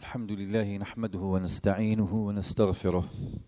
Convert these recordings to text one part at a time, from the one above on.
الحمد لله نحمده ونستعينه ونستغفره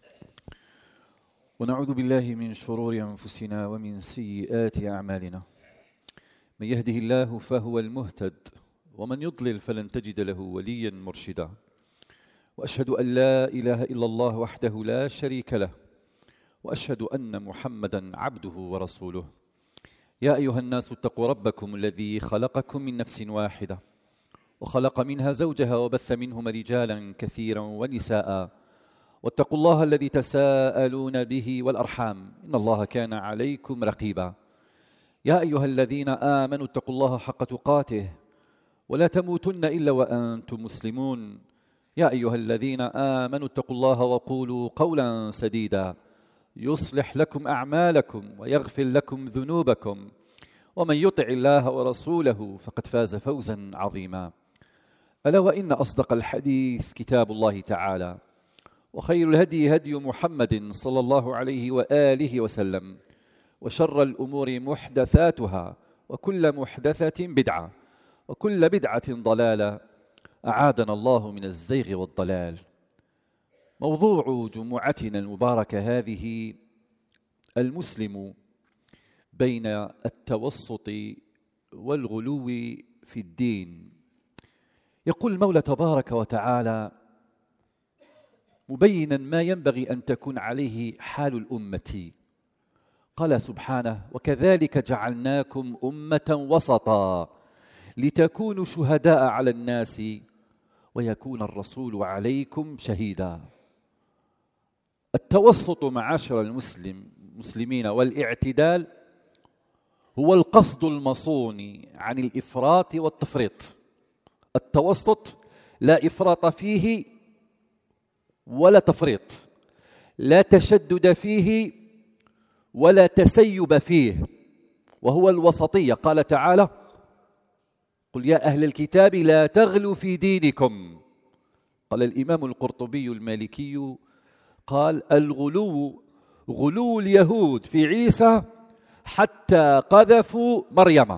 ونعوذ بالله من شرور أنفسنا ومن سيئات أعمالنا. من يهده الله فهو المهتد ومن يضلل فلن تجد له وليا مرشدا. وأشهد أن لا إله إلا الله وحده لا شريك له، وأشهد أن محمدا عبده ورسوله. يا أيها الناس اتقوا ربكم الذي خلقكم من نفس واحدة وخلق منها زوجها وبث منهما رجالا كثيرا ونساء، واتقوا الله الذي تساءلون به والأرحام إن الله كان عليكم رقيبا. يا أيها الذين آمنوا اتقوا الله حق تقاته ولا تموتن إلا وأنتم مسلمون. يا أيها الذين آمنوا اتقوا الله وقولوا قولا سديدا يصلح لكم أعمالكم ويغفر لكم ذنوبكم، ومن يطع الله ورسوله فقد فاز فوزا عظيما. ألا وإن أصدق الحديث كتاب الله تعالى، وخير الهدي هدي محمد صلى الله عليه وآله وسلم، وشر الأمور محدثاتها، وكل محدثة بدعة، وكل بدعة ضلالة، أعاذنا الله من الزيغ والضلال. موضوع جمعتنا المباركة هذه: المسلم بين التوسط والغلو في الدين. يقول المولى تبارك وتعالى مبينا ما ينبغي أن تكون عليه حال الأمة، قال سبحانه: وكذلك جعلناكم أمة وسطا لتكونوا شهداء على الناس ويكون الرسول عليكم شهيدا. التوسط معاشر المسلمين والاعتدال هو القصد المصون عن الإفراط والتفريط. التوسط لا إفراط فيه ولا تفريط، لا تشدد فيه ولا تسيب فيه، وهو الوسطية. قال تعالى: قل يا أهل الكتاب لا تغلوا في دينكم. قال الإمام القرطبي المالكي قال: الغلو غلو اليهود في عيسى حتى قذفوا مريم،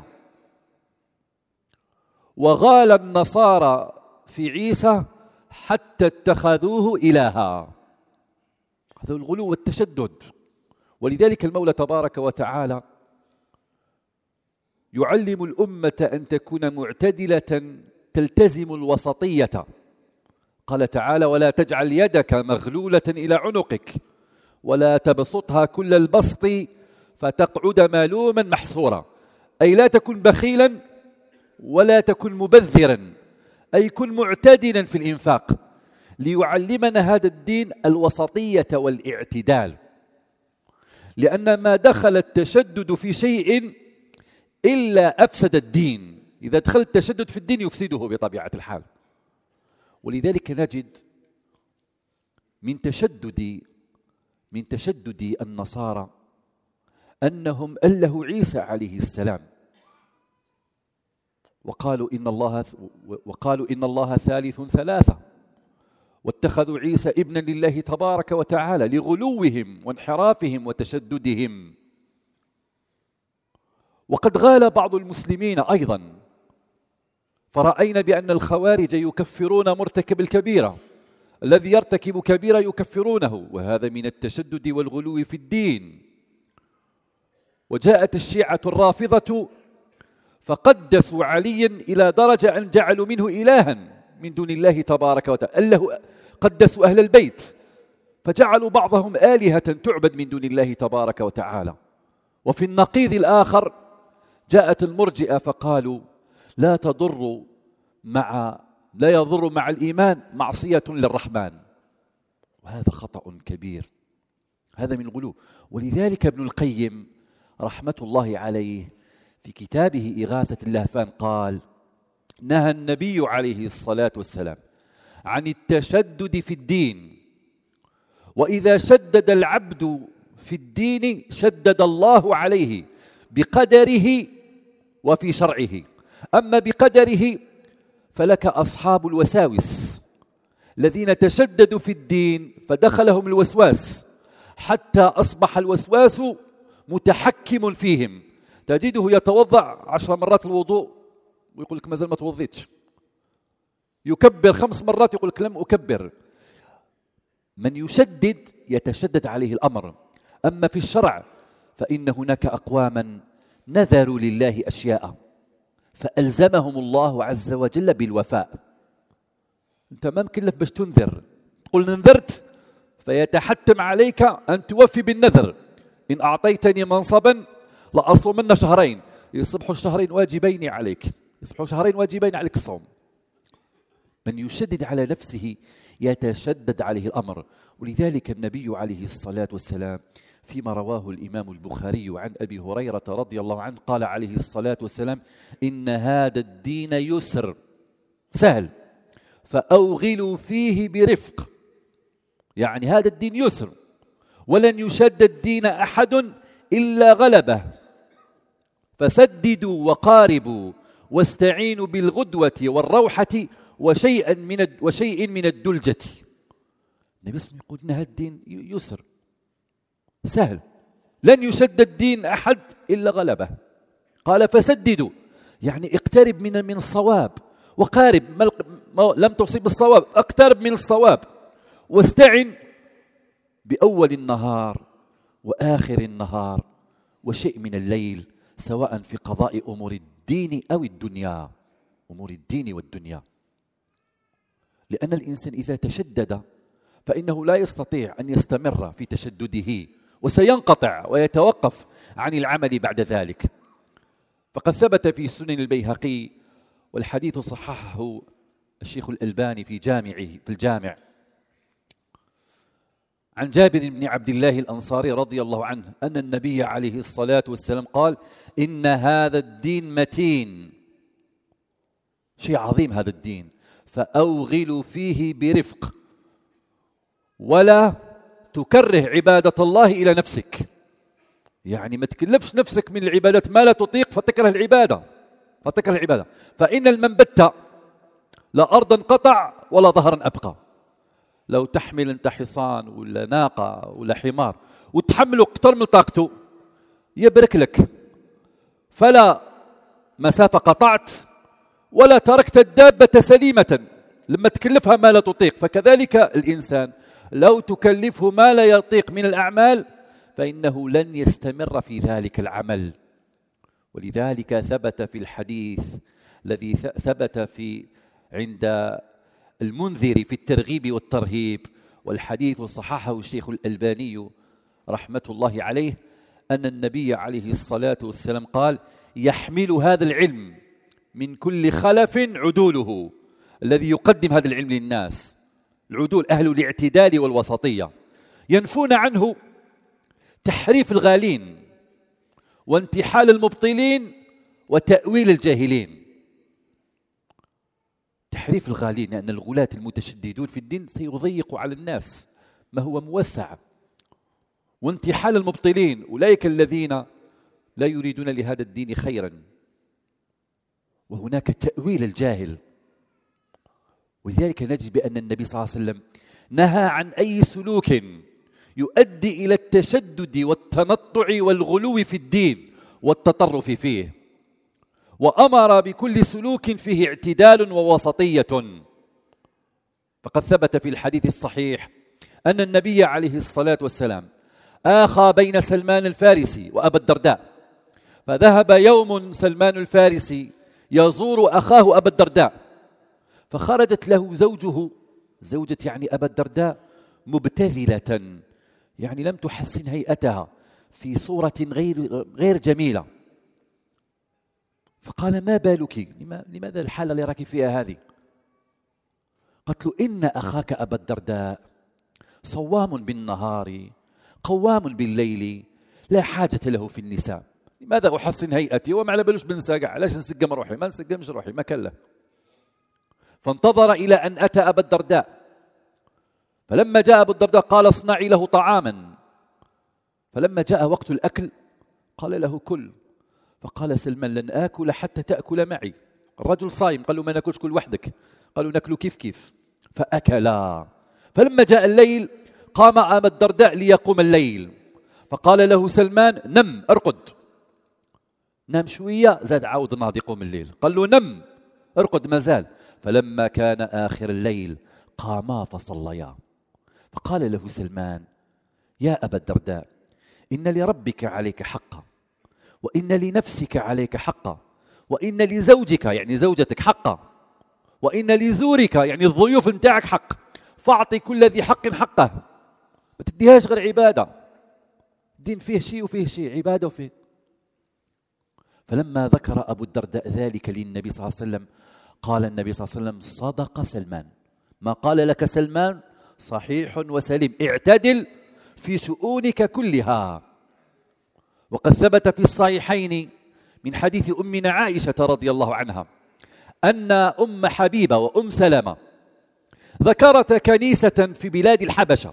وغال النصارى في عيسى حتى اتخذوه إلها. هذا الغلو والتشدد. ولذلك المولى تبارك وتعالى يعلم الأمة أن تكون معتدلة تلتزم الوسطية. قال تعالى: ولا تجعل يدك مغلولة إلى عنقك ولا تبسطها كل البسط فتقعد ملوما محسورا. أي لا تكن بخيلا ولا تكن مبذرا، أي كن معتدلا في الإنفاق. ليعلمنا هذا الدين الوسطية والاعتدال، لأن ما دخل التشدد في شيء إلا أفسد الدين. إذا دخل التشدد في الدين يفسده بطبيعة الحال. ولذلك نجد من تشدد النصارى أنهم ألهوا عيسى عليه السلام، وقالوا إن الله ثالث ثلاثة، واتخذوا عيسى ابنا لله تبارك وتعالى لغلوهم وانحرافهم وتشددهم. وقد غال بعض المسلمين أيضا، فرأينا بأن الخوارج يكفرون مرتكب الكبيرة، الذي يرتكب كبيرة يكفرونه، وهذا من التشدد والغلو في الدين. وجاءت الشيعة الرافضة فقدسوا عليا إلى درجة أن جعلوا منه إلها من دون الله تبارك وتعالى. قدسوا أهل البيت فجعلوا بعضهم آلهة تعبد من دون الله تبارك وتعالى. وفي النقيض الآخر جاءت المرجئة فقالوا لا يضر مع الإيمان معصية للرحمن، وهذا خطأ كبير، هذا من غلو. ولذلك ابن القيم رحمة الله عليه في كتابه إغاثة اللهفان قال: نهى النبي عليه الصلاة والسلام عن التشدد في الدين، وإذا شدد العبد في الدين شدد الله عليه بقدره وفي شرعه. أما بقدره فلك أصحاب الوساوس الذين تشددوا في الدين فدخلهم الوسواس حتى أصبح الوسواس متحكم فيهم. تجده يتوضأ 10 مرات الوضوء ويقول لك ما زال ما توضيتش، يكبر 5 مرات يقول لك لم أكبر. من يشدد يتشدد عليه الأمر. أما في الشرع فإن هناك أقواما نذروا لله أشياء فألزمهم الله عز وجل بالوفاء. أنت ما مكلف باش تنذر، تقول نذرت فيتحتم عليك أن توفي بالنذر. إن أعطيتني منصبا لأصومن شهرين، يصبحوا الشهرين واجبين عليك، يصبحوا شهرين واجبين عليك الصوم. من يشدد على نفسه يتشدد عليه الأمر. ولذلك النبي عليه الصلاة والسلام فيما رواه الإمام البخاري عن أبي هريرة رضي الله عنه قال عليه الصلاة والسلام: إن هذا الدين يسر سهل فأوغلوا فيه برفق. يعني هذا الدين يسر ولن يشد الدين أحد إلا غلبه، فسددوا وقاربوا واستعينوا بالغدوة والروحة وشيء من الدلجة. النبي صلى الله عليه وسلم يقول إن هذا الدين يسر سهل لن يشد الدين أحد إلا غلبه. قال فسددوا يعني اقترب من الصواب، وقارب لم تصب الصواب اقترب من الصواب، واستعن بأول النهار وآخر النهار وشيء من الليل، سواء في قضاء أمور الدين أو الدنيا، أمور الدين والدنيا. لأن الإنسان إذا تشدد فإنه لا يستطيع أن يستمر في تشدده، وسينقطع ويتوقف عن العمل بعد ذلك. فقد ثبت في سنن البيهقي، والحديث صححه الشيخ الألباني في الجامع، عن جابر بن عبد الله الأنصاري رضي الله عنه أن النبي عليه الصلاة والسلام قال: إن هذا الدين متين، شيء عظيم هذا الدين، فأوغلوا فيه برفق ولا تكره عبادة الله إلى نفسك. يعني ما تكلفش نفسك من العبادات ما لا تطيق فتكره العبادة، فإن المنبت لا أرضا قطع ولا ظهرا أبقى. لو تحمل أنت حصان ولا ناقة ولا حمار وتحمله أكثر من طاقته يبرك لك، فلا مسافة قطعت ولا تركت الدابة سليمة لما تكلفها ما لا تطيق. فكذلك الإنسان لو تكلفه ما لا يطيق من الأعمال فإنه لن يستمر في ذلك العمل. ولذلك ثبت في الحديث الذي ثبت عند المنذر في الترغيب والترهيب، والحديث صححه الشيخ الألباني رحمة الله عليه، أن النبي عليه الصلاة والسلام قال: يحمل هذا العلم من كل خلف عدوله، الذي يقدم هذا العلم للناس، العدول أهل الاعتدال والوسطية، ينفون عنه تحريف الغالين وانتحال المبطلين وتأويل الجاهلين. تحريف الغالين لأن الغلاة المتشددون في الدين سيضيقوا على الناس ما هو موسع، وانتحال المبطلين أولئك الذين لا يريدون لهذا الدين خيرا، وهناك تأويل الجاهل. ولذلك نجد بأن النبي صلى الله عليه وسلم نهى عن أي سلوك يؤدي إلى التشدد والتنطع والغلو في الدين والتطرف فيه، وأمر بكل سلوك فيه اعتدال ووسطية. فقد ثبت في الحديث الصحيح أن النبي عليه الصلاة والسلام آخى بين سلمان الفارسي وأبا الدرداء، فذهب يوم سلمان الفارسي يزور أخاه أبا الدرداء، فخرجت له زوجة يعني أبا الدرداء مبتذلة، يعني لم تحسن هيئتها في صورة غير جميلة. فقال: ما بالك؟ لماذا الحالة اللي راكي فيها هذه؟ قالت له: إن أخاك أبا الدرداء صوام بالنهار قوام بالليل لا حاجة له في النساء، لماذا أحسن هيئتي وما على بالوش بنساقع؟ علاش نسقم روحي؟ ما نسقمش روحي، ما كان له. فانتظر إلى أن أتى أبا الدرداء، فلما جاء أبو الدرداء قال: اصنعي له طعاما. فلما جاء وقت الأكل قال له: كل. فقال سلمان: لن آكل حتى تأكل معي. الرجل صايم، قال له: ما ناكلش كل وحدك. قالوا: ناكل كيف. فأكلا. فلما جاء الليل قام أبا الدرداء ليقوم الليل، فقال له سلمان: نم ارقد. نام شوية، زاد عاود ناض يقوم الليل، قال له: نم ارقد ما زال. فلما كان آخر الليل قاما فصليا. فقال له سلمان: يا أبا الدرداء، إن لربك عليك حقا، وإن لنفسك عليك حقا، وإن لزوجك يعني زوجتك حقا، وإن لزورك يعني الضيوف نتاعك حق، فأعطي كل ذي حق حقه، ما تديهاش غير عبادة. الدين فيه شيء وفيه شيء، عبادة وفيه. فلما ذكر أبو الدرداء ذلك للنبي صلى الله عليه وسلم قال النبي صلى الله عليه وسلم: صدق سلمان، ما قال لك سلمان صحيح وسليم، اعتدل في شؤونك كلها. وقد ثبت في الصحيحين من حديث أمنا عائشة رضي الله عنها أن أم حبيبة وأم سلمة ذكرت كنيسة في بلاد الحبشة،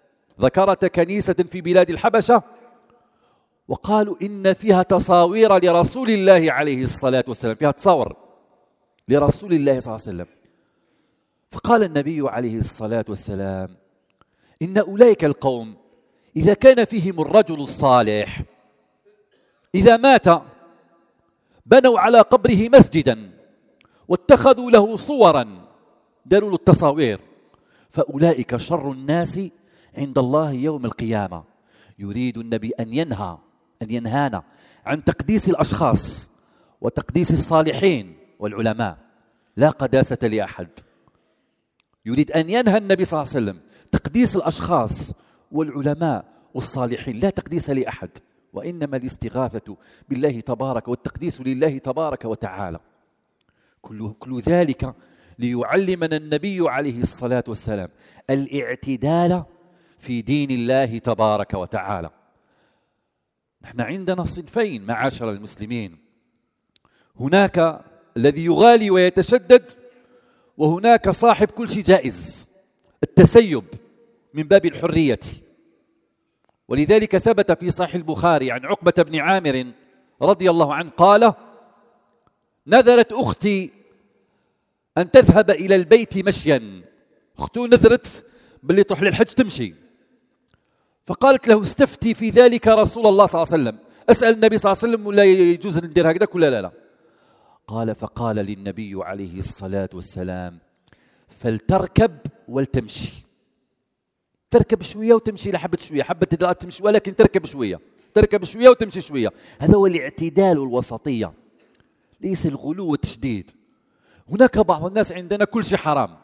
وقالوا إن فيها تصاوير لرسول الله عليه الصلاة والسلام، فيها تصور لرسول الله صلى الله عليه وسلم. فقال النبي عليه الصلاة والسلام: إن أولئك القوم إذا كان فيهم الرجل الصالح إذا مات بنوا على قبره مسجدا واتخذوا له صورا، داروا له التصاوير، فأولئك شر الناس عند الله يوم القيامة. يريد النبي أن ينهانا عن تقديس الأشخاص وتقديس الصالحين والعلماء، لا قداسة لأحد. يريد أن ينهى النبي صلى الله عليه وسلم تقديس الأشخاص والعلماء والصالحين، لا تقديس لأحد، وإنما الاستغاثة بالله تبارك والتقديس لله تبارك وتعالى. كل ذلك ليعلمنا النبي عليه الصلاة والسلام الاعتدال في دين الله تبارك وتعالى. نحن عندنا صنفين معاشر المسلمين، هناك الذي يغالي ويتشدد، وهناك صاحب كل شيء جائز، التسيب من باب الحرية. ولذلك ثبت في صحيح البخاري عن عقبة بن عامر رضي الله عنه قال: نذرت أختي أن تذهب إلى البيت مشيا، أخته نذرت باللي تروح للحج تمشي، فقالت له: استفتي في ذلك رسول الله صلى الله عليه وسلم، أسأل النبي صلى الله عليه وسلم ولا يجوز ندير هكذا ولا لا. فقال للنبي عليه الصلاة والسلام: فلتركب ولتمشي، تركب شوية وتمشي لحبة شوية، حبة دقائق تمشي، ولكن تركب شوية وتمشي شوية. هذا هو الاعتدال والوسطية، ليس الغلو والتشديد. هناك بعض الناس عندنا كل شيء حرام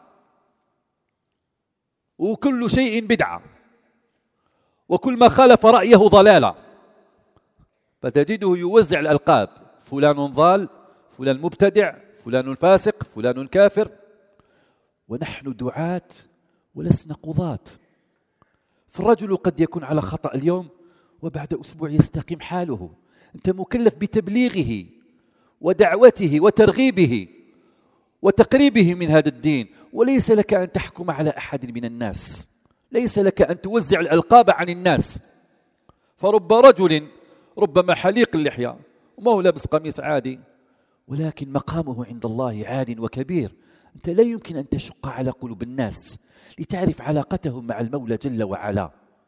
وكل شيء بدعة وكل ما خالف رأيه ضلالة، فتجده يوزع الألقاب: فلان ضال، فلان مبتدع، فلان فاسق، فلان كافر. ونحن دعاة ولسنا قضاة. فالرجل قد يكون على خطأ اليوم وبعد أسبوع يستقيم حاله. أنت مكلف بتبليغه ودعوته وترغيبه وتقريبه من هذا الدين، وليس لك أن تحكم على أحد من الناس، ليس لك أن توزع الألقاب عن الناس. فرب رجل ربما حليق اللحية وما هو لابس قميص عادي، ولكن مقامه عند الله عال وكبير. أنت لا يمكن أن تشق على قلوب الناس لتعرف علاقتهم مع المولى جل وعلا.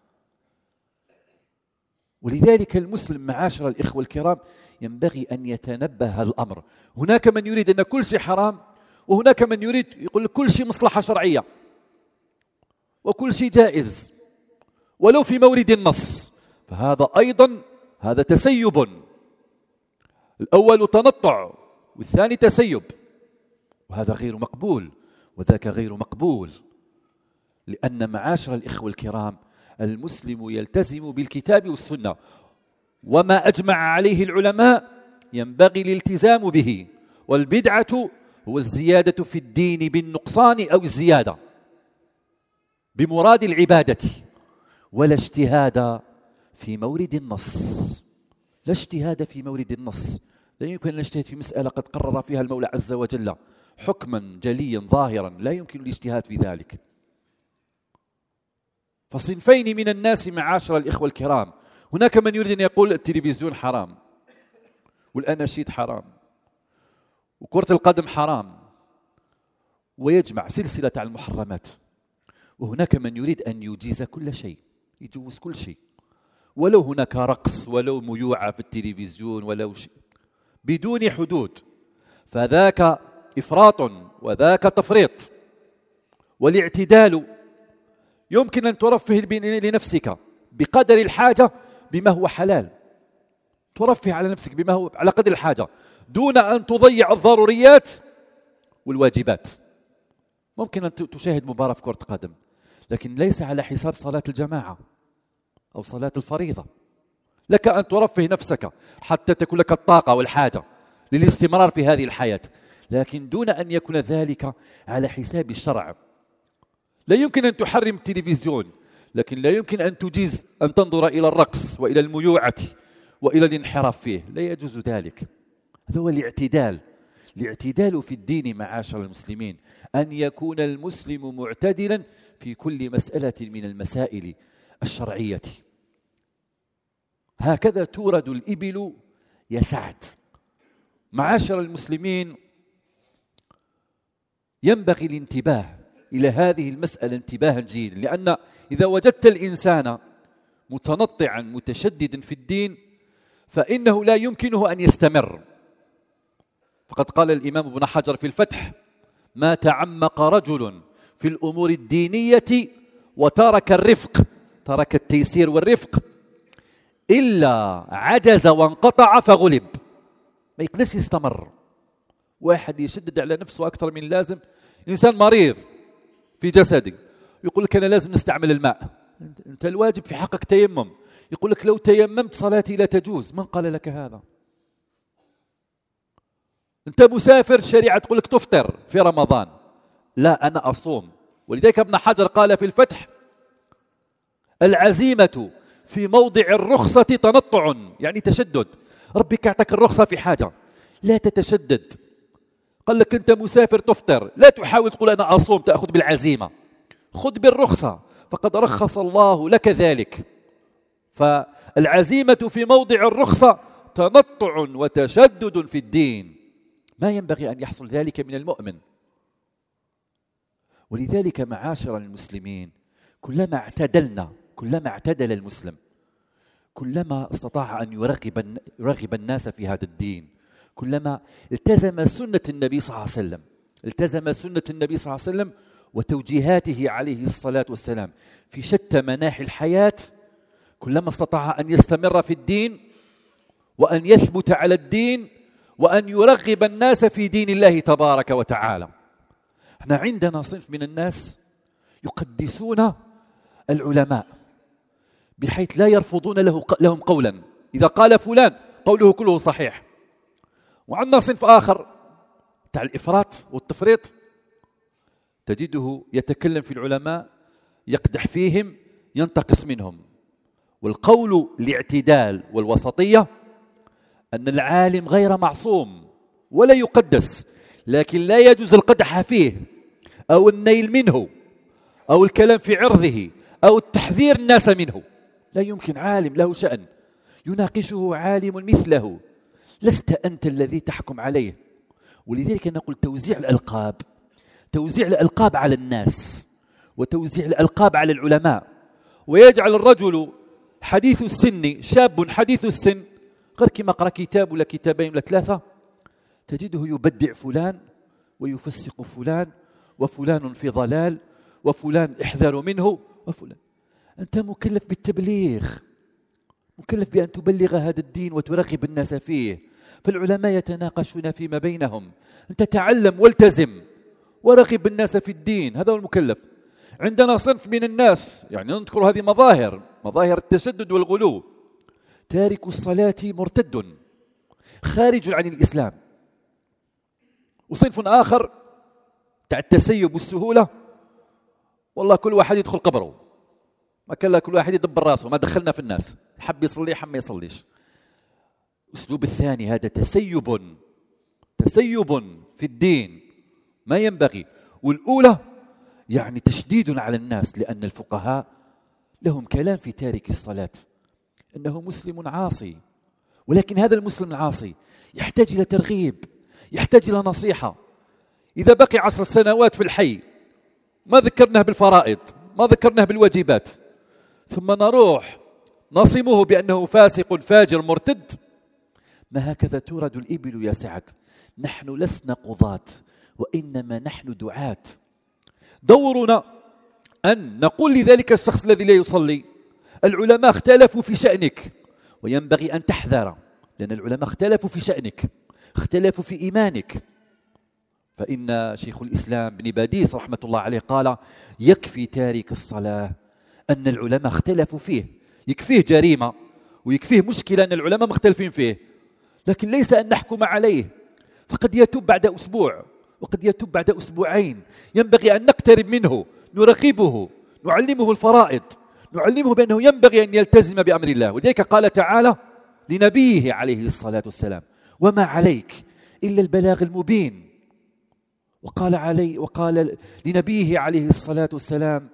ولذلك المسلم معاشر الإخوة الكرام ينبغي أن يتنبه الأمر. هناك من يريد أن كل شيء حرام، وهناك من يريد يقول كل شيء مصلحة شرعية وكل شيء جائز ولو في مورد النص، فهذا أيضا هذا تسيب. الأول تنطع والثاني تسيب، وهذا غير مقبول وذاك غير مقبول. لأن معاشر الإخوة الكرام المسلم يلتزم بالكتاب والسنة، وما أجمع عليه العلماء ينبغي الالتزام به. والبدعة هو الزيادة في الدين بالنقصان أو الزيادة بمراد العبادة، ولا اجتهاد في مورد النص. لا اجتهاد في مورد النص، لا يمكن أن نجتهد في مسألة قد قرر فيها المولى عز وجل حكما جليا ظاهرا، لا يمكن الاجتهاد في ذلك. فصنفين من الناس معاشر الإخوة الكرام، هناك من يريد أن يقول التلفزيون حرام والأناشيد حرام وكرة القدم حرام ويجمع سلسلة على المحرمات، وهناك من يريد أن يجيز كل شيء، يجوز كل شيء، ولو هناك رقص ولو ميوعة في التلفزيون ولو شيء بدون حدود، فذاك إفراط وذاك تفريط. والاعتدال يمكن أن ترفه لنفسك بقدر الحاجة بما هو حلال، ترفه على نفسك بما هو على قدر الحاجة دون أن تضيع الضروريات والواجبات. ممكن أن تشاهد مباراة في كرة قدم لكن ليس على حساب صلاة الجماعة أو صلاة الفريضة. لك أن ترفه نفسك حتى تكون لك الطاقة والحاجة للاستمرار في هذه الحياة، لكن دون أن يكون ذلك على حساب الشرع. لا يمكن أن تحرم التلفزيون، لكن لا يمكن أن تجيز أن تنظر إلى الرقص وإلى الميوعة وإلى الانحراف فيه، لا يجوز ذلك. هذا هو الاعتدال. الاعتدال في الدين معاشر المسلمين أن يكون المسلم معتدلا في كل مسألة من المسائل الشرعية. هكذا تورد الإبل يا سعد. معاشر المسلمين، ينبغي الانتباه إلى هذه المسألة انتباها جيدا، لأن إذا وجدت الإنسان متنطعا متشددا في الدين فإنه لا يمكنه أن يستمر. فقد قال الإمام ابن حجر في الفتح: ما تعمق رجل في الأمور الدينية وترك الرفق، ترك التيسير والرفق، إلا عجز وانقطع فغلب. ما يقدرش يستمر. واحد يشدد على نفسه أكثر من اللازم، إنسان مريض في جسده يقول لك أنا لازم نستعمل الماء، أنت الواجب في حقك تيمم، يقول لك لو تيممت صلاتي لا تجوز. من قال لك هذا؟ أنت مسافر، الشريعة تقول لك تفطر في رمضان، لا أنا أصوم. ولذلك ابن حجر قال في الفتح: العزيمة في موضع الرخصة تنطع، يعني تشدد. ربك أعطاك الرخصة في حاجة، لا تتشدد. قال لك أنت مسافر تفطر، لا تحاول تقول أنا أصوم، تأخذ بالعزيمة، خذ بالرخصة، فقد رخص الله لك ذلك. فالعزيمة في موضع الرخصة تنطع وتشدد في الدين، ما ينبغي أن يحصل ذلك من المؤمن. ولذلك معاشر المسلمين، كلما اعتدل المسلم، كلما استطاع أن يرغب الناس في هذا الدين، كلما التزم سنة النبي صلى الله عليه وسلم وتوجيهاته عليه الصلاة والسلام في شتى مناحي الحياة، كلما استطاع أن يستمر في الدين وأن يثبت على الدين وأن يرغب الناس في دين الله تبارك وتعالى. احنا عندنا صنف من الناس يقدسون العلماء بحيث لا يرفضون لهم قولا، إذا قال فلان قوله كله صحيح. وعندنا صنف آخر تاع الإفراط والتفريط، تجده يتكلم في العلماء، يقدح فيهم، ينتقص منهم. والقول الاعتدال والوسطية أن العالم غير معصوم ولا يقدس، لكن لا يجوز القدح فيه أو النيل منه أو الكلام في عرضه أو التحذير الناس منه. لا يمكن. عالم له شأن يناقشه عالم مثله، لست أنت الذي تحكم عليه. ولذلك نقول توزيع الألقاب على الناس وتوزيع الألقاب على العلماء، ويجعل الرجل حديث السن، شاب حديث السن، غير كما قرأ كتاب ولا كتابين ولا ثلاثة، تجده يبدع فلان ويفسق فلان، وفلان في ضلال، وفلان احذروا منه، وفلان. أنت مكلف بالتبليغ، مكلف بأن تبلغ هذا الدين وترغب الناس فيه. فالعلماء يتناقشون فيما بينهم، أنت تعلم والتزم ورغب الناس في الدين، هذا هو المكلف. عندنا صنف من الناس، يعني نذكر هذه مظاهر التشدد والغلو، تارك الصلاة مرتد خارج عن الإسلام. وصنف آخر تاع التسيب والسهولة، والله كل واحد يدخل قبره، ما كان كل واحد يدبر راسه، ما دخلنا في الناس، حب يصلي حب ما يصليش. الأسلوب الثاني هذا تسيب في الدين، ما ينبغي. والأولى يعني تشديد على الناس، لأن الفقهاء لهم كلام في تارك الصلاة أنه مسلم عاصي، ولكن هذا المسلم العاصي يحتاج إلى ترغيب، يحتاج إلى نصيحة. إذا بقي 10 سنوات في الحي ما ذكرناه بالفرائض، ما ذكرناه بالواجبات، ثم نروح نصمه بأنه فاسق فاجر مرتد، ما هكذا تورد الإبل يا سعد. نحن لسنا قضاة وإنما نحن دعاة. دورنا أن نقول لذلك الشخص الذي لا يصلي: العلماء اختلفوا في شأنك وينبغي أن تحذر، لأن العلماء اختلفوا في شأنك، اختلفوا في إيمانك. فإن شيخ الإسلام ابن باديس رحمة الله عليه قال: يكفي تارك الصلاة أن العلماء اختلفوا فيه. يكفيه جريمة ويكفيه مشكلة أن العلماء مختلفين فيه، لكن ليس أن نحكم عليه. فقد يتوب بعد أسبوع وقد يتوب بعد أسبوعين. ينبغي أن نقترب منه، نرغبه، نعلمه الفرائض، نعلمه بأنه ينبغي أن يلتزم بأمر الله. ولذلك قال تعالى لنبيه عليه الصلاة والسلام: وما عليك إلا البلاغ المبين. وقال لنبيه عليه الصلاة والسلام: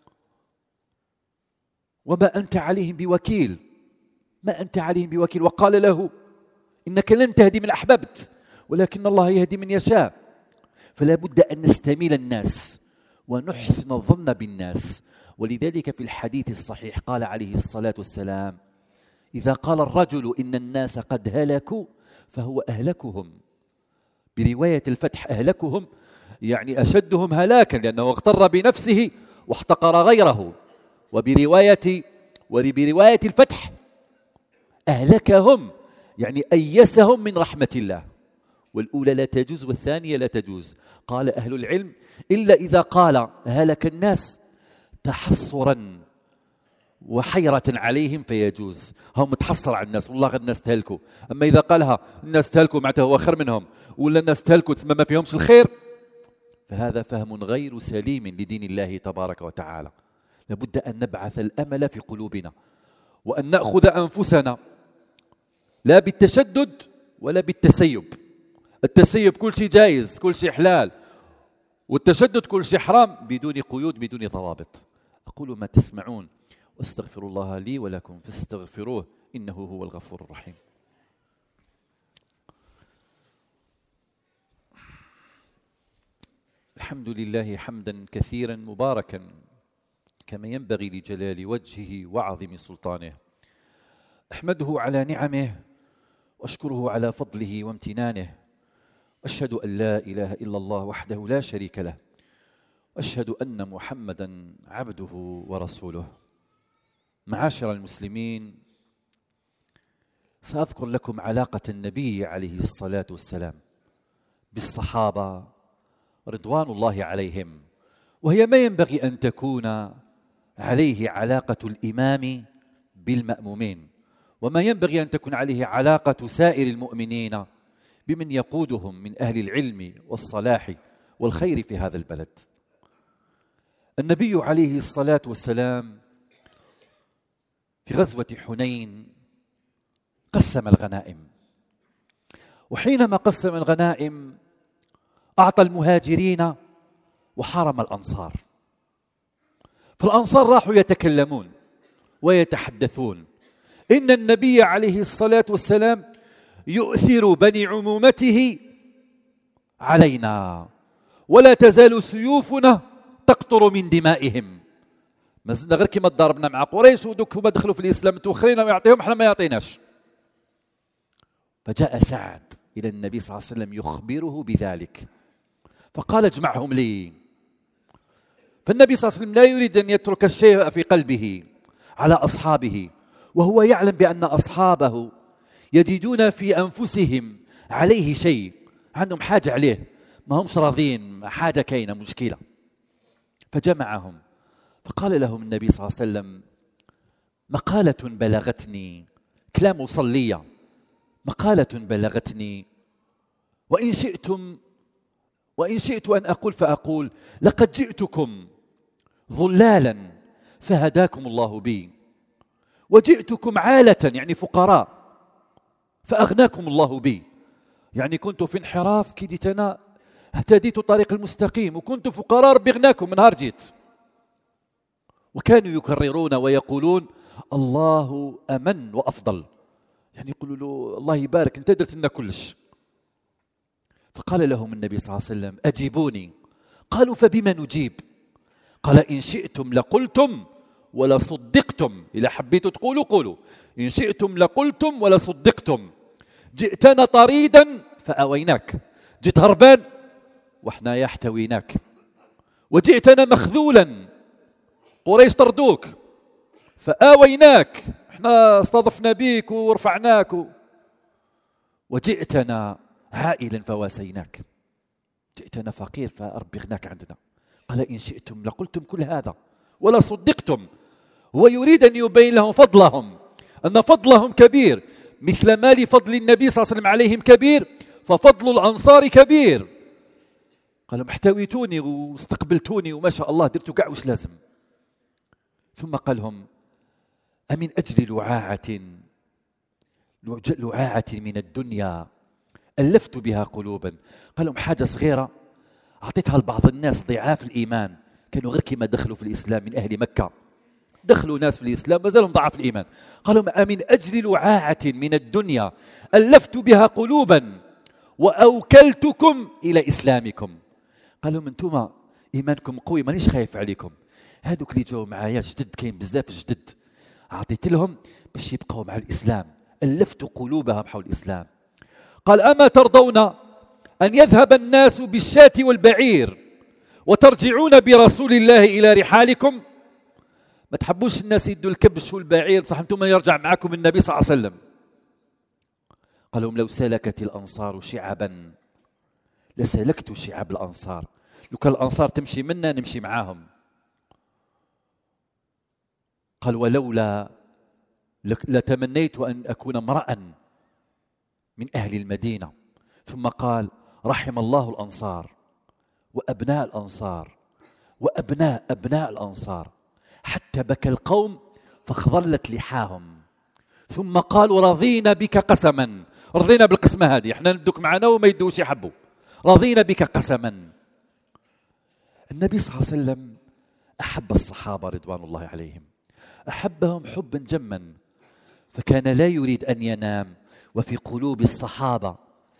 وما أنت عليهم بوكيل، ما أنت عليهم بوكيل. وقال له: إنك لن تهدي من أحببت ولكن الله يهدي من يشاء. فلا بد أن نستميل الناس ونحسن الظن بالناس. ولذلك في الحديث الصحيح قال عليه الصلاة والسلام: إذا قال الرجل إن الناس قد هلكوا فهو أهلكهم. برواية الفتح أهلكهم يعني أشدهم هلاكا، لأنه اغتر بنفسه واحتقر غيره. وبرواية الفتح أهلكهم يعني أيسهم من رحمة الله. والأولى لا تجوز والثانية لا تجوز. قال أهل العلم: إلا إذا قال هلك الناس تحصرا وحيرة عليهم فيجوز. هم متحصر على الناس، والله غير الناس تهلكوا. أما إذا قالها الناس تهلكوا معناته هو خير منهم، ولا الناس تهلكوا تسمى ما فيهمش الخير، فهذا فهم غير سليم لدين الله تبارك وتعالى. لابد أن نبعث الأمل في قلوبنا وأن نأخذ أنفسنا لا بالتشدد ولا بالتسيب. التسيب كل شيء جائز، كل شيء حلال، والتشدد كل شيء حرام بدون قيود بدون ضوابط. أقول ما تسمعون واستغفر الله لي ولكم فاستغفروه إنه هو الغفور الرحيم. الحمد لله حمدا كثيرا مباركا كما ينبغي لجلال وجهه وعظيم سلطانه. أحمده على نعمه وأشكره على فضله وامتنانه. أشهد أن لا إله إلا الله وحده لا شريك له، وأشهد أن محمدا عبده ورسوله. معاشر المسلمين، سأذكر لكم علاقة النبي عليه الصلاة والسلام بالصحابة رضوان الله عليهم، وهي ما ينبغي أن تكون عليه علاقة الإمام بالمأمومين، وما ينبغي أن تكون عليه علاقة سائر المؤمنين بمن يقودهم من أهل العلم والصلاح والخير في هذا البلد. النبي عليه الصلاة والسلام في غزوة حنين قسم الغنائم، وحينما قسم الغنائم أعطى المهاجرين وحرم الأنصار. فالأنصار راحوا يتكلمون ويتحدثون إن النبي عليه الصلاة والسلام يؤثر بني عمومته علينا ولا تزال سيوفنا تقطر من دمائهم. ما زلنا غير كما ضربنا مع قريش ودوك هما دخلوا في الإسلام توخرين ويعطيهم احنا ما يعطيناش. فجاء سعد إلى النبي صلى الله عليه وسلم يخبره بذلك، فقال اجمعهم لي. فالنبي صلى الله عليه وسلم لا يريد أن يترك الشيء في قلبه على أصحابه، وهو يعلم بأن أصحابه يجدون في أنفسهم عليه شيء، عندهم حاجة عليه، ما همش راضين، حاجة كاينة مشكلة. فجمعهم فقال لهم النبي صلى الله عليه وسلم: مقالة بلغتني، كلام وصلية، مقالة بلغتني وإن شئت أن أقول فأقول: لقد جئتكم ضلالا فهداكم الله بي، وجئتكم عالة يعني فقراء فأغناكم الله بي. يعني كنت في انحراف كي جيت أنا اهتديت الطريق المستقيم، وكنت فقراء ربي غناكم من نهار جيت. وكانوا يكررون ويقولون: الله أمن وأفضل، يعني يقولوا له الله يبارك انت درت لنا كلش. فقال لهم النبي صلى الله عليه وسلم: أجيبوني. قالوا: فبما نجيب؟ قال: إن شئتم لقلتم ولا صدقتم، إذا حبيتوا تقولوا قولوا، إن شئتم لقلتم ولا صدقتم. جئتنا طريدا فأويناك، جيت هربان وإحنا يحتويناك، وجئتنا مخذولا، قريش طردوك فآويناك، إحنا استضفنا بيك ورفعناك، وجئتنا عائلا فواسيناك، جئتنا فقير فأربغناك عندنا. قال إن شئتم لقلتم كل هذا ولا صدقتم. هو يريد أن يبين لهم فضلهم، أن فضلهم كبير، مثل ما لفضل النبي صلى الله عليه وسلم عليهم كبير، ففضل الأنصار كبير. قالوا احتويتوني واستقبلتوني وما شاء الله درتوا كاع وش لازم. ثم قال لهم أمن أجل لعاعة من الدنيا ألفت بها قلوبا. قال لهم حاجة صغيرة أعطيتها لبعض الناس ضعاف الإيمان، كانوا غير كما دخلوا في الإسلام من أهل مكة، دخلوا ناس في الإسلام ما زالهم ضعاف الإيمان. قالوا أمن أجل لعاعة من الدنيا ألفت بها قلوبا وأوكلتكم إلى إسلامكم. قالوا أنتم إيمانكم قوي مانيش خايف عليكم، هذوك اللي جاوا معايا جدد، كاين بزاف جدد، أعطيت لهم باش يبقوا مع الإسلام، ألفت قلوبهم حول الإسلام. قال أما ترضون أن يذهب الناس بالشاة والبعير وترجعون برسول الله إلى رحالكم؟ ما تحبوش الناس يدوا الكبش والبعير بصح انتم يرجع معكم النبي صلى الله عليه وسلم. قال لهم لو سلكت الأنصار شعبا لسلكت شعب الأنصار، لو كان الأنصار تمشي منا نمشي معاهم. قال ولولا لتمنيت أن أكون امرأ من أهل المدينة. ثم قال رحم الله الأنصار وأبناء الأنصار وأبناء أبناء الأنصار، حتى بكى القوم فاخضلت لحاهم. ثم قال ورضينا بك قسما، رضينا بالقسمة هذه، احنا ندوك معنا وما يدوش يحبوا، رضينا بك قسما. النبي صلى الله عليه وسلم أحب الصحابة رضوان الله عليهم، أحبهم حبا جما، فكان لا يريد أن ينام وفي قلوب الصحابة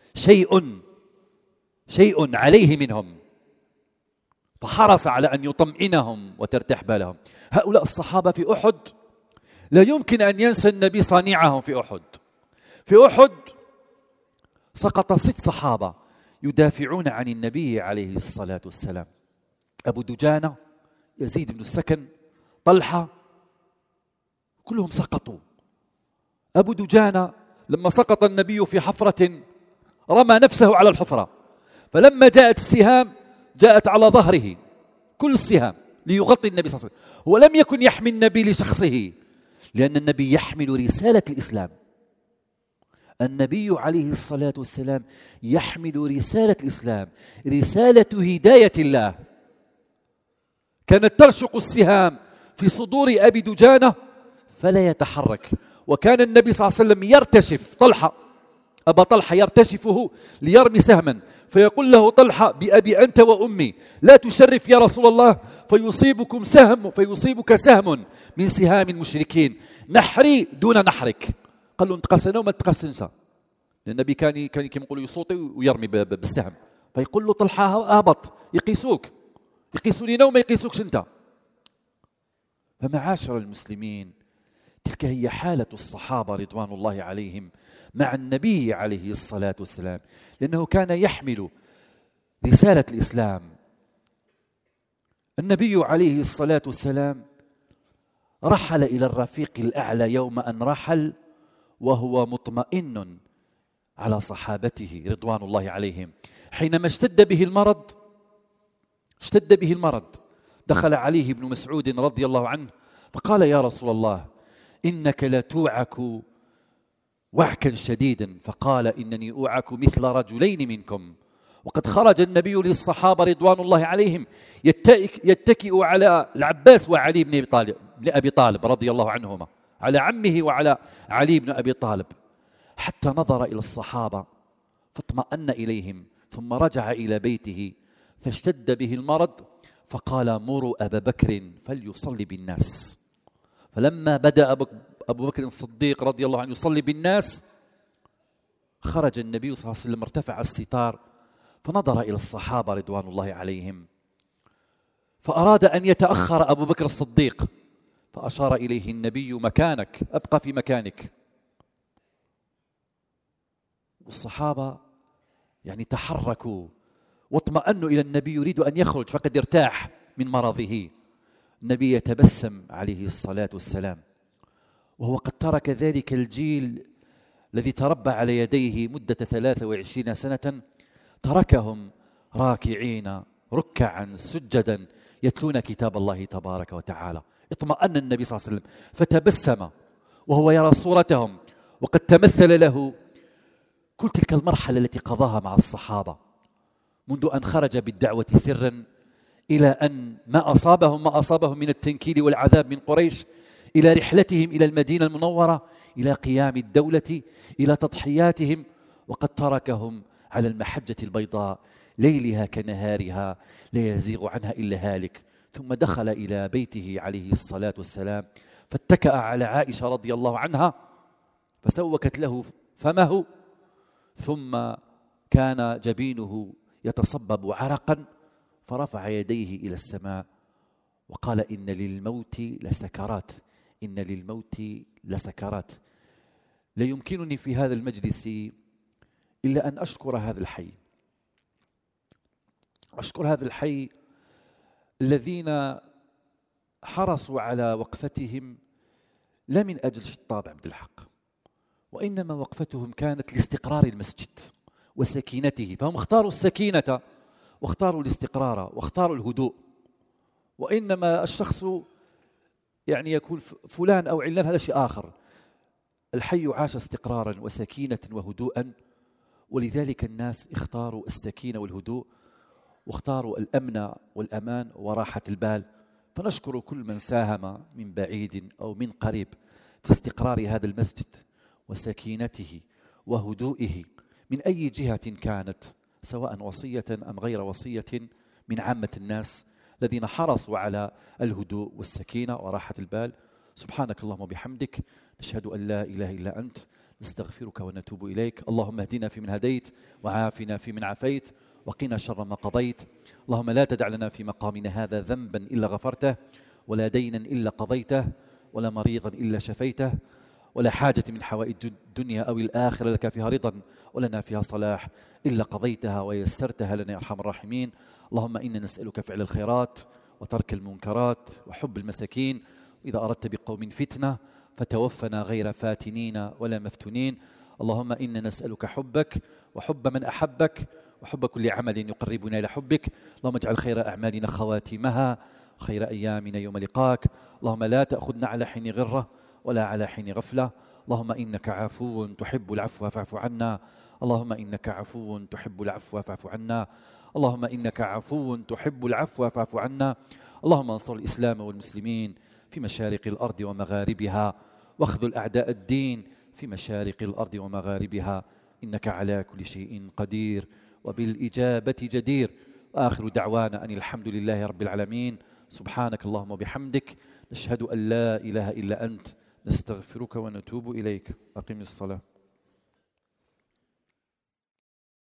شيء عليه منهم، فحرص على أن يطمئنهم وترتاح بالهم. هؤلاء الصحابة في أحد لا يمكن أن ينسى النبي صانعهم في أحد. في أحد سقط 6 صحابة يدافعون عن النبي عليه الصلاة والسلام، أبو دجانة، يزيد بن السكن، طلحة، كلهم سقطوا. أبو دجانة لما سقط النبي في حفرة رمى نفسه على الحفرة، فلما جاءت السهام جاءت على ظهره كل السهام ليغطي النبي صلى الله عليه وسلم. هو لم يكن يحمي النبي لشخصه، لأن النبي يحمل رسالة الإسلام، النبي عليه الصلاة والسلام يحمل رسالة الإسلام، رسالة هداية الله. كانت ترشق السهام في صدور أبي دجانة فلا يتحرك، وكان النبي صلى الله عليه وسلم يرتشف أبا طلحة يرتشفه ليرمي سهما، فيقول له طلحة بأبي أنت وأمي لا تشرف يا رسول الله فيصيبك سهم من سهام المشركين، نحري دون نحرك. قال له نتقاسى وما تقاسنش، لأن النبي كان كما يقولوا يصوتي ويرمي بالسهم، فيقول له طلحة اهبط، يقيسوا لنا وما يقيسوكش انت. فمعاشر المسلمين، تلك هي حالة الصحابة رضوان الله عليهم مع النبي عليه الصلاة والسلام، لأنه كان يحمل رسالة الإسلام. النبي عليه الصلاة والسلام رحل إلى الرفيق الأعلى يوم أن رحل وهو مطمئن على صحابته رضوان الله عليهم. حينما اشتد به المرض دخل عليه ابن مسعود رضي الله عنه فقال يا رسول الله إنك لتوعك وعكا شديدا، فقال إنني أوعك مثل رجلين منكم. وقد خرج النبي للصحابة رضوان الله عليهم يتكئ على العباس وعلي بن أبي طالب رضي الله عنهما، على عمه وعلى علي بن أبي طالب، حتى نظر إلى الصحابة فاطمأن إليهم، ثم رجع إلى بيته فاشتد به المرض فقال مروا أبا بكر فليصلي بالناس. فلما بدأ أبو بكر الصديق رضي الله عنه يصلي بالناس خرج النبي صلى الله عليه وسلم، ارتفع الستار فنظر إلى الصحابة رضوان الله عليهم، فأراد أن يتأخر أبو بكر الصديق، فأشار إليه النبي مكانك، أبقى في مكانك. والصحابة يعني تحركوا واطمأنوا إلى النبي يريد أن يخرج فقد ارتاح من مرضه. النبي يتبسم عليه الصلاة والسلام، وهو قد ترك ذلك الجيل الذي تربى على يديه مدة 23 سنة، تركهم راكعين ركعا سجدا يتلون كتاب الله تبارك وتعالى. اطمأن النبي صلى الله عليه وسلم فتبسم وهو يرى صورتهم، وقد تمثل له كل تلك المرحلة التي قضاها مع الصحابة منذ أن خرج بالدعوة سرا إلى أن ما أصابهم من التنكيل والعذاب من قريش، إلى رحلتهم إلى المدينة المنورة، إلى قيام الدولة، إلى تضحياتهم، وقد تركهم على المحجة البيضاء ليلها كنهارها لا يزيغ عنها إلا هالك. ثم دخل إلى بيته عليه الصلاة والسلام فاتكأ على عائشة رضي الله عنها فسوكت له فمه، ثم كان جبينه يتصبب عرقا، فرفع يديه إلى السماء وقال: إن للموت لسكرات، إن للموت لسكرات. لا يمكنني في هذا المجلس إلا أن أشكر هذا الحي، أشكر هذا الحي الذين حرصوا على وقفتهم لا من أجل شطاب عبد الحق، وإنما وقفتهم كانت لاستقرار المسجد وسكينته، فهم اختاروا السكينة واختاروا الاستقرار واختاروا الهدوء. وإنما الشخص يعني يكون فلان أو علان هذا شيء آخر، الحي عاش استقرارا وسكينة وهدوءا، ولذلك الناس اختاروا السكينة والهدوء واختاروا الأمن والأمان وراحة البال. فنشكر كل من ساهم من بعيد أو من قريب في استقرار هذا المسجد وسكينته وهدوئه من أي جهة كانت، سواء وصية أم غير وصية من عامة الناس الذين حرصوا على الهدوء والسكينة وراحة البال. سبحانك اللهم وبحمدك، نشهد أن لا إله إلا أنت، نستغفرك ونتوب إليك. اللهم اهدنا فيمن هديت، وعافنا فيمن عافيت، وقنا شر ما قضيت. اللهم لا تدع لنا في مقامنا هذا ذنبا إلا غفرته، ولا دينا إلا قضيته، ولا مريضا إلا شفيته، ولا حاجة من حوائج الدنيا أو الآخرة لك فيها رضا ولنا فيها صلاح إلا قضيتها ويسرتها لنا يا أرحم الراحمين. اللهم إنا نسألك فعل الخيرات وترك المنكرات وحب المساكين، وإذا أردت بقوم فتنة فتوفنا غير فاتنين ولا مفتونين. اللهم إنا نسألك حبك وحب من أحبك وحب كل عمل يقربنا إلى حبك. اللهم اجعل خير أعمالنا خواتمها، خير أيامنا يوم لقاك. اللهم لا تأخذنا على حين غرة ولا على حين غفلة. اللهم إنك عفو تحب العفو فاعف عنا. اللهم إنك عفو تحب العفو فاعف عنا. اللهم إنك عفو تحب العفو فاعف عنا. اللهم انصر الإسلام والمسلمين في مشارق الأرض ومغاربها، واخذل أعداء الدين في مشارق الأرض ومغاربها، إنك على كل شيء قدير وبالإجابة جدير. وآخر دعوانا أن الحمد لله رب العالمين. سبحانك اللهم وبحمدك، نشهد أن لا إله إلا أنت، نستغفرك ونتوب إليك. أقم الصلاة.